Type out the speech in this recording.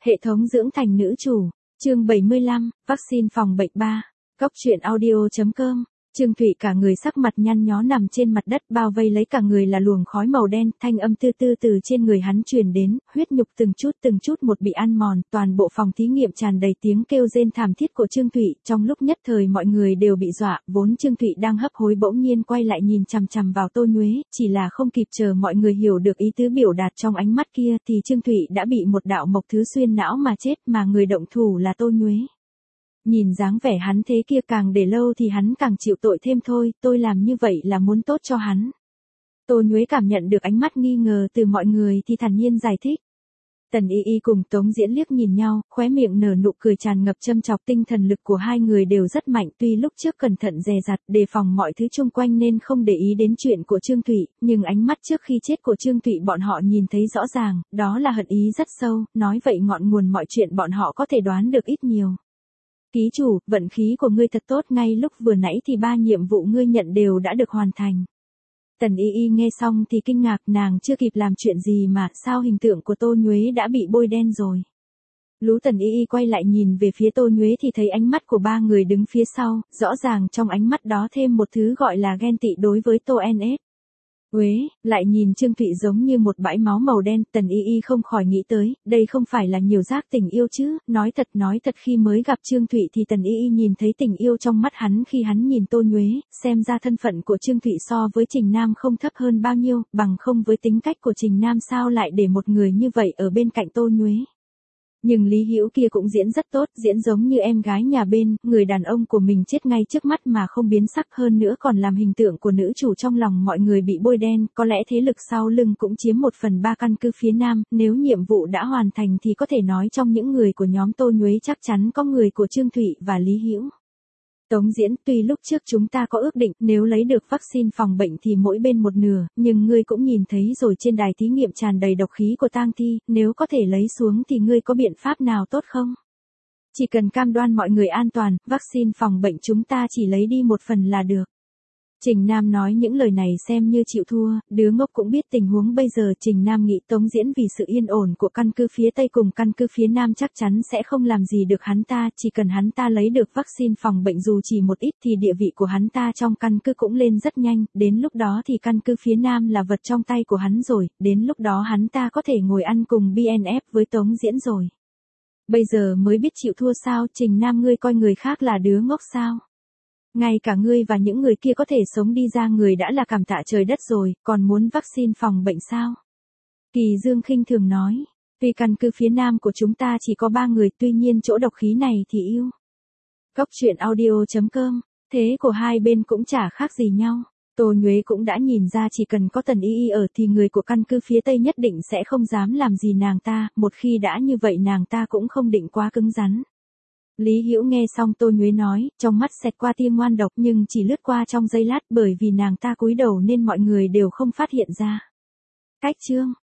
Hệ thống dưỡng thành nữ chủ, chương 75, vaccine phòng bệnh 3. Góc truyện audio.com. Trương Thụy cả người sắc mặt nhăn nhó nằm trên mặt đất, bao vây lấy cả người là luồng khói màu đen, thanh âm tư tư từ trên người hắn truyền đến, huyết nhục từng chút một bị ăn mòn, toàn bộ phòng thí nghiệm tràn đầy tiếng kêu rên thảm thiết của Trương Thụy, trong lúc nhất thời mọi người đều bị dọa, vốn Trương Thụy đang hấp hối bỗng nhiên quay lại nhìn chằm chằm vào Tô Nhuế, chỉ là không kịp chờ mọi người hiểu được ý tứ biểu đạt trong ánh mắt kia thì Trương Thụy đã bị một đạo mộc thứ xuyên não mà chết, mà người động thủ là Tô Nhuế. Nhìn dáng vẻ hắn thế kia càng để lâu thì hắn càng chịu tội thêm thôi, tôi làm như vậy là muốn tốt cho hắn. Tô Nhuế cảm nhận được ánh mắt nghi ngờ từ mọi người thì thản nhiên giải thích. Tần Y Y cùng Tống Diễn liếc nhìn nhau, khóe miệng nở nụ cười tràn ngập châm chọc, tinh thần lực của hai người đều rất mạnh, tuy lúc trước cẩn thận dè dặt đề phòng mọi thứ xung quanh nên không để ý đến chuyện của Trương Thụy, nhưng ánh mắt trước khi chết của Trương Thụy bọn họ nhìn thấy rõ ràng, đó là hận ý rất sâu, nói vậy ngọn nguồn mọi chuyện bọn họ có thể đoán được ít nhiều. Ký chủ, vận khí của ngươi thật tốt, ngay lúc vừa nãy thì 3 nhiệm vụ ngươi nhận đều đã được hoàn thành. Tần Y Y nghe xong thì kinh ngạc, nàng chưa kịp làm chuyện gì mà sao hình tượng của Tô Nhuế đã bị bôi đen rồi. Lú Tần Y Y quay lại nhìn về phía Tô Nhuế thì thấy ánh mắt của 3 người đứng phía sau, rõ ràng trong ánh mắt đó thêm một thứ gọi là ghen tị đối với Tô NS. Uế, lại nhìn Trương Thụy giống như một bãi máu màu đen, Tần Y Y không khỏi nghĩ tới, đây không phải là nhiều giác tình yêu chứ, nói thật khi mới gặp Trương Thụy thì Tần Y Y nhìn thấy tình yêu trong mắt hắn khi hắn nhìn Tô Nhuế, xem ra thân phận của Trương Thụy so với Trình Nam không thấp hơn bao nhiêu, bằng không với tính cách của Trình Nam sao lại để một người như vậy ở bên cạnh Tô Nhuế. Nhưng Lý Hữu kia cũng diễn rất tốt, diễn giống như em gái nhà bên, người đàn ông của mình chết ngay trước mắt mà không biến sắc, hơn nữa còn làm hình tượng của nữ chủ trong lòng mọi người bị bôi đen, có lẽ thế lực sau lưng cũng chiếm 1/3 căn cứ phía Nam, nếu nhiệm vụ đã hoàn thành thì có thể nói trong những người của nhóm Tô Nhuế chắc chắn có người của Trương Thụy và Lý Hữu. Tống Diễn, tuy lúc trước chúng ta có ước định nếu lấy được vaccine phòng bệnh thì mỗi bên một nửa, nhưng ngươi cũng nhìn thấy rồi, trên đài thí nghiệm tràn đầy độc khí của tang thi, nếu có thể lấy xuống thì ngươi có biện pháp nào tốt không? Chỉ cần cam đoan mọi người an toàn, vaccine phòng bệnh chúng ta chỉ lấy đi 1 phần là được. Trình Nam nói những lời này xem như chịu thua, đứa ngốc cũng biết tình huống bây giờ. Trình Nam nghĩ Tống Diễn vì sự yên ổn của căn cứ phía Tây cùng căn cứ phía Nam chắc chắn sẽ không làm gì được hắn ta, chỉ cần hắn ta lấy được vaccine phòng bệnh dù chỉ một ít thì địa vị của hắn ta trong căn cứ cũng lên rất nhanh, đến lúc đó thì căn cứ phía Nam là vật trong tay của hắn rồi, đến lúc đó hắn ta có thể ngồi ăn cùng BNF với Tống Diễn rồi. Bây giờ mới biết chịu thua sao? Trình Nam, ngươi coi người khác là đứa ngốc sao? Ngay cả ngươi và những người kia có thể sống đi ra người đã là cảm tạ trời đất rồi, còn muốn vaccine phòng bệnh sao? Kỳ Dương khinh thường nói, vì căn cứ phía Nam của chúng ta chỉ có 3 người, tuy nhiên chỗ độc khí này thì yêu. Góc truyện audio.com, thế của hai bên cũng chả khác gì nhau. Tô Nhuế cũng đã nhìn ra chỉ cần có Tần Y Y ở thì người của căn cứ phía Tây nhất định sẽ không dám làm gì nàng ta, một khi đã như vậy nàng ta cũng không định quá cứng rắn. Lý Hữu nghe xong Tô Nhuế nói, trong mắt xẹt qua tia ngoan độc nhưng chỉ lướt qua trong giây lát, bởi vì nàng ta cúi đầu nên mọi người đều không phát hiện ra. Cách chương